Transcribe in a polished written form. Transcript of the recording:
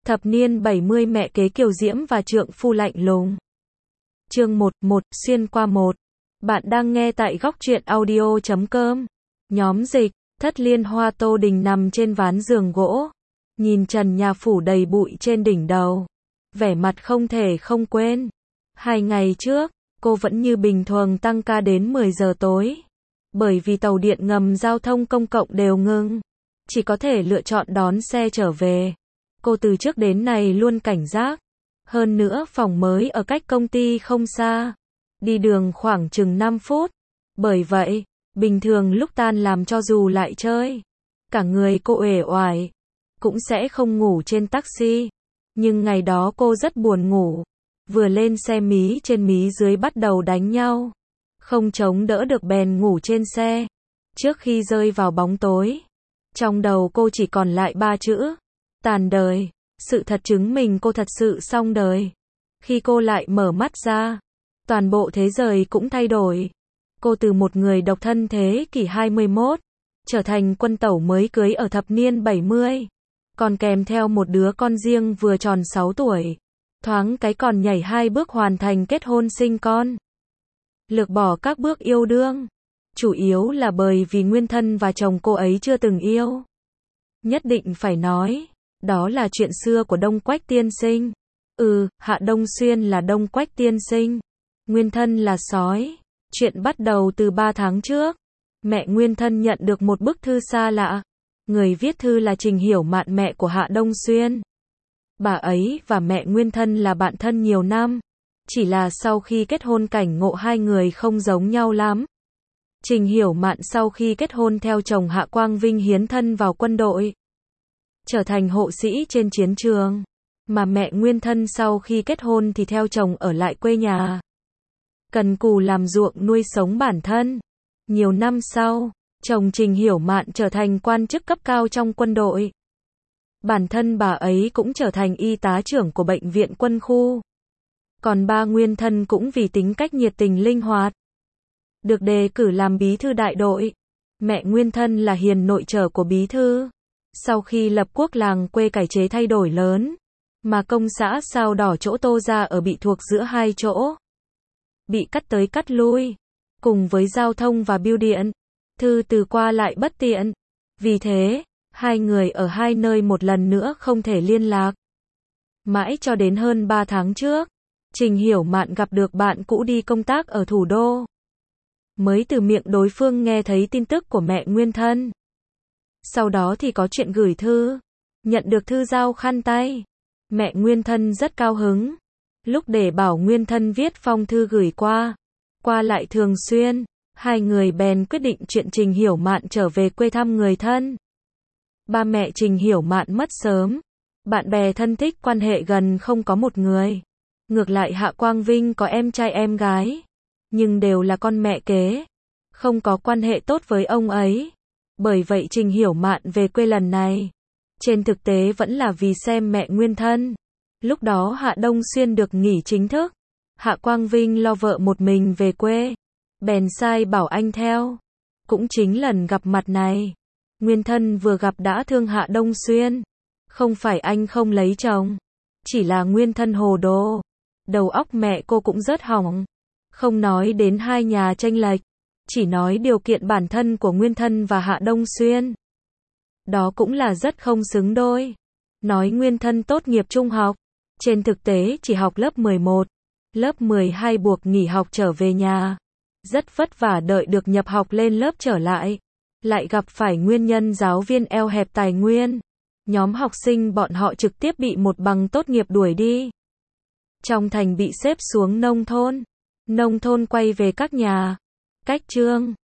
Thập niên 70 mẹ kế kiều diễm và trượng phu lạnh lùng. Chương 1, xuyên qua 1. Bạn đang nghe tại góc truyện audio.com. Nhóm dịch, Thất Liên Hoa Tô Đình nằm trên ván giường gỗ, nhìn trần nhà phủ đầy bụi trên đỉnh đầu, vẻ mặt không thể không quên. 2 ngày trước, cô vẫn như bình thường tăng ca đến 10 giờ tối. Bởi vì tàu điện ngầm giao thông công cộng đều ngưng, chỉ có thể lựa chọn đón xe trở về. Cô từ trước đến nay luôn cảnh giác. Hơn nữa phòng mới ở cách công ty không xa, đi đường khoảng chừng 5 phút. Bởi vậy, bình thường lúc tan làm cho dù lại chơi, cả người cô uể oải, cũng sẽ không ngủ trên taxi. Nhưng ngày đó cô rất buồn ngủ. Vừa lên xe mí trên mí dưới bắt đầu đánh nhau. Không chống đỡ được bèn ngủ trên xe. Trước khi rơi vào bóng tối, trong đầu cô chỉ còn lại 3 chữ: tàn đời. Sự thật chứng minh cô thật sự xong đời. Khi cô lại mở mắt ra, toàn bộ thế giới cũng thay đổi. Cô từ một người độc thân thế kỷ 21, trở thành quân tẩu mới cưới ở thập niên 70. Còn kèm theo một đứa con riêng vừa tròn 6 tuổi. Thoáng cái còn nhảy 2 bước hoàn thành kết hôn sinh con. Lược bỏ các bước yêu đương, chủ yếu là bởi vì nguyên thân và chồng cô ấy chưa từng yêu. Nhất định phải nói, đó là chuyện xưa của Đông Quách tiên sinh. Hạ Đông Xuyên là Đông Quách tiên sinh, nguyên thân là sói. Chuyện bắt đầu từ 3 tháng trước. Mẹ nguyên thân nhận được một bức thư xa lạ. Người viết thư là Trình Hiểu Mạn, mẹ của Hạ Đông Xuyên. Bà ấy và mẹ nguyên thân là bạn thân nhiều năm. Chỉ là sau khi kết hôn cảnh ngộ hai người không giống nhau lắm. Trình Hiểu Mạn sau khi kết hôn theo chồng Hạ Quang Vinh hiến thân vào quân đội, trở thành hộ sĩ trên chiến trường. Mà mẹ nguyên thân sau khi kết hôn thì theo chồng ở lại quê nhà, cần cù làm ruộng nuôi sống bản thân. Nhiều năm sau, chồng Trình Hiểu Mạn trở thành quan chức cấp cao trong quân đội. Bản thân bà ấy cũng trở thành y tá trưởng của bệnh viện quân khu. Còn ba nguyên thân cũng vì tính cách nhiệt tình linh hoạt, được đề cử làm bí thư đại đội. Mẹ nguyên thân là hiền nội trợ của bí thư. Sau khi lập quốc làng quê cải chế thay đổi lớn, mà công xã Sao Đỏ chỗ Tô Gia ở bị thuộc giữa hai chỗ, bị cắt tới cắt lui, cùng với giao thông và bưu điện, thư từ qua lại bất tiện. Vì thế, hai người ở hai nơi một lần nữa không thể liên lạc. Mãi cho đến hơn 3 tháng trước, Trình Hiểu Mạn gặp được bạn cũ đi công tác ở thủ đô. Mới từ miệng đối phương nghe thấy tin tức của mẹ nguyên thân. Sau đó thì có chuyện gửi thư. Nhận được thư giao khăn tay, mẹ nguyên thân rất cao hứng. Lúc để bảo nguyên thân viết phong thư gửi qua lại thường xuyên, hai người bèn quyết định chuyện Trình Hiểu Mạn trở về quê thăm người thân. Ba mẹ Trình Hiểu Mạn mất sớm, bạn bè thân thích quan hệ gần không có một người. Ngược lại Hạ Quang Vinh có em trai em gái, nhưng đều là con mẹ kế, không có quan hệ tốt với ông ấy. Bởi vậy Trình Hiểu Mạn về quê lần này, trên thực tế vẫn là vì xem mẹ nguyên thân. Lúc đó Hạ Đông Xuyên được nghỉ chính thức, Hạ Quang Vinh lo vợ một mình về quê, bèn sai bảo anh theo. Cũng chính lần gặp mặt này, nguyên thân vừa gặp đã thương Hạ Đông Xuyên. Không phải anh không lấy chồng, chỉ là nguyên thân hồ đồ. Đầu óc mẹ cô cũng rất hỏng. Không nói đến hai nhà chênh lệch, chỉ nói điều kiện bản thân của nguyên thân và Hạ Đông Xuyên, đó cũng là rất không xứng đôi. Nói nguyên thân tốt nghiệp trung học, trên thực tế chỉ học lớp 11, lớp 12 buộc nghỉ học trở về nhà. Rất vất vả đợi được nhập học lên lớp trở lại, lại gặp phải nguyên nhân giáo viên eo hẹp tài nguyên. Nhóm học sinh bọn họ trực tiếp bị một bằng tốt nghiệp đuổi đi. Trong thành bị xếp xuống nông thôn quay về các nhà. Cách chương